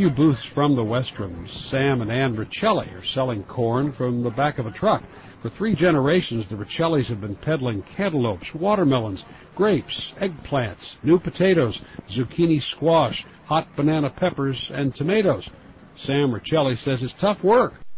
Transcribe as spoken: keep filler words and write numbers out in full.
few booths from the Westrams. Sam and Ann Riccelli are selling corn from the back of a truck. For three generations, the Riccellis have been peddling cantaloupes, watermelons, grapes, eggplants, new potatoes, zucchini squash, hot banana peppers, and tomatoes. Sam Riccelli says it's tough work.